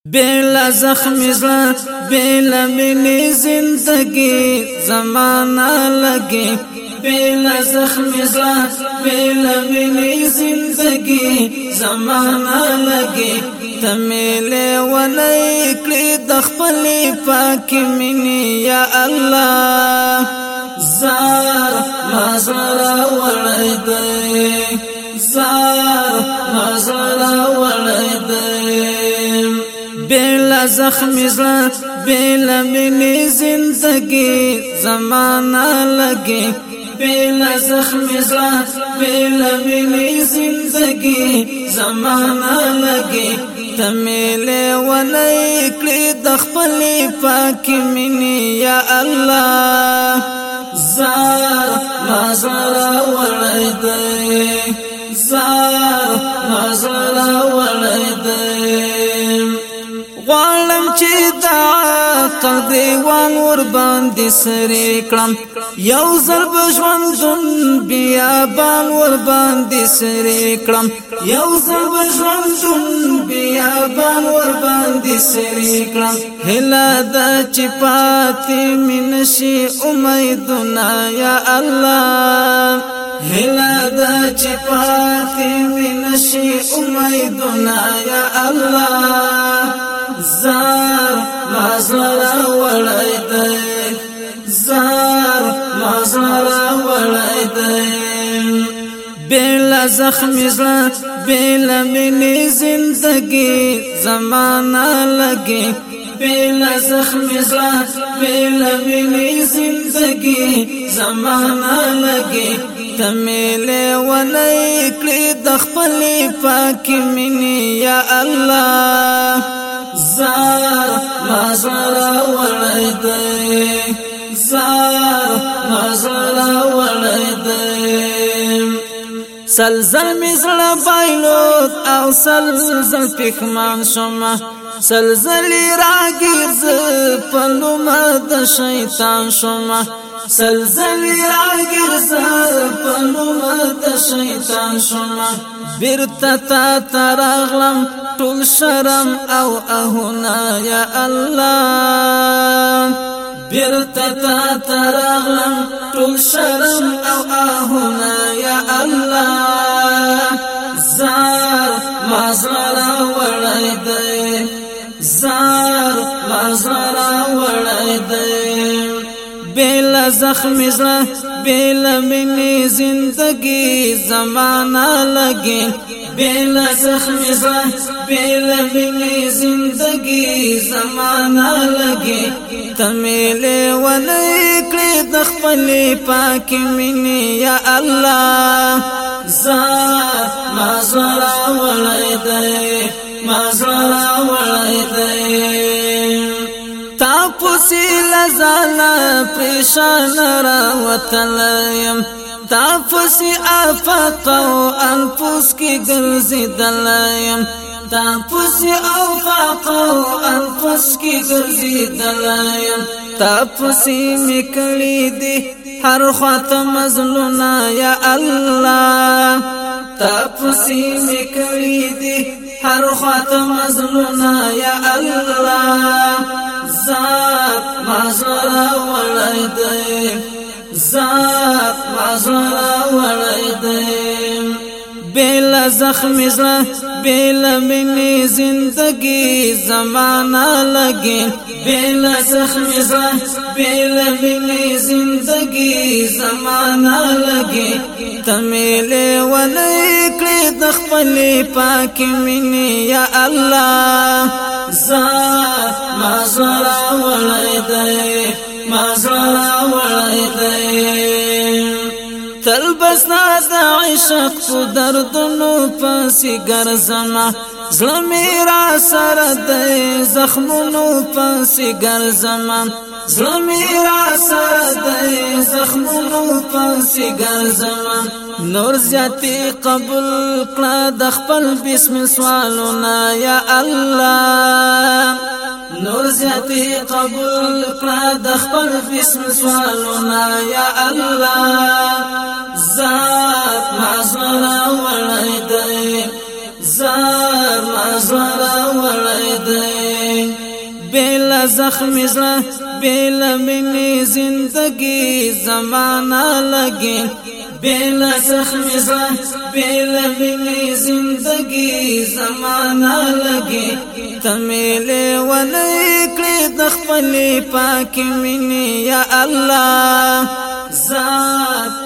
بلا زخم زړه بلا مینې زندگی زمانہ لګي بلا زخم زړه بلا مینې زندگی زمانہ لګي تمله ولای کړي د خپل پاک مینې یا الله زار مزرا ولای دی زار مزرا ولای دی بلا زخم زړه بلا مینې زندگی زمانہ لګي بلا زخم زړه بلا مینې زندگی زمانہ لګي تمله ولای کړي د خپل پاک مینې یا الله زار مزرا ولای دی زار مزرا ولای دی غالم چې دا قدیوان ور باندې سری کړم یو ضرب ژوندون بیا بان ور باندې سری کړم یو ضرب ژوندون بیا بان ور باندې سری کړم هلا د چپاتې منشي امیدنا یا الله هلا د چپاتې منشي امیدنا یا الله زار مزرا ولای دی زار مزرا ولای دی بلا زخم زړه بلا مینې زندگی زمانہ لګي بلا زخم زړه بلا مینې زندگی زمانہ لګي تمله ولای کړي د خپل پاک مینې یا الله زار مزرا ولای دی زار مزرا ولای دی سلزل مزړه بایلوت او سلزل پخمان شوم سلزل راګرز پلومه د شیطان شوم سلزل راګرز پلومه د شیطان شوم بیرته تا ترغلم ټول شرم او اهنا یا الله بیرته تا ترغلم ټول شرم او اهنا یا الله زار مزرا ولای دی زار مزرا ولای دی بلا زخم زړه بلا مینې زندگی زمانہ لګي بلا زخم زړه بلا مینې زندگی زمانہ لګي تمله ولای کړي د خپل پاک مینې یا الله زار مزرا ولای دی مزرا ولای دی تاپوسی لزالا پریشان را وطلیم تاپوسی آفاقو انفوس کی گرزی دلیم تاپوسی آفاقو انفوس کی گرزی دلیم تاپوسی مکلی دی ہر خواتا مظلونا یا اللہ تاپوسی مکلی دی ہر خواتا مظلونا یا اللہ زات مزرا ولای دی زات مزرا ولای دی بلا زخم زړه بلا مینې زندگی زمانہ لګي بلا زخم زړه بلا مینې زندگی زمانہ لګي تمله ولای کړي د خپل پاک مینې یا الله زار مزرا ولای دی مزرا ولای دی تلبسنا د عشق په دردونو پسې ګرځما زړه مې را سره دی زخمونو پسې ګرځما زړه مې را سره دی زخمونو پسې ګرځما نور زیاتی قبول کړه د خپل بسم سوالونه یا الله نور زیاتی قبول کړه د خپل بسم سوالونه یا الله زات مزرا ولای دی زار مزرا ولای دی بلا زخم زړه بلا منی زندگی زمانہ لگی بلا زخم زړه بلا منی زندگی زمانہ لگی تمیلې ونکړې د خپل پاک منی یا الله ذات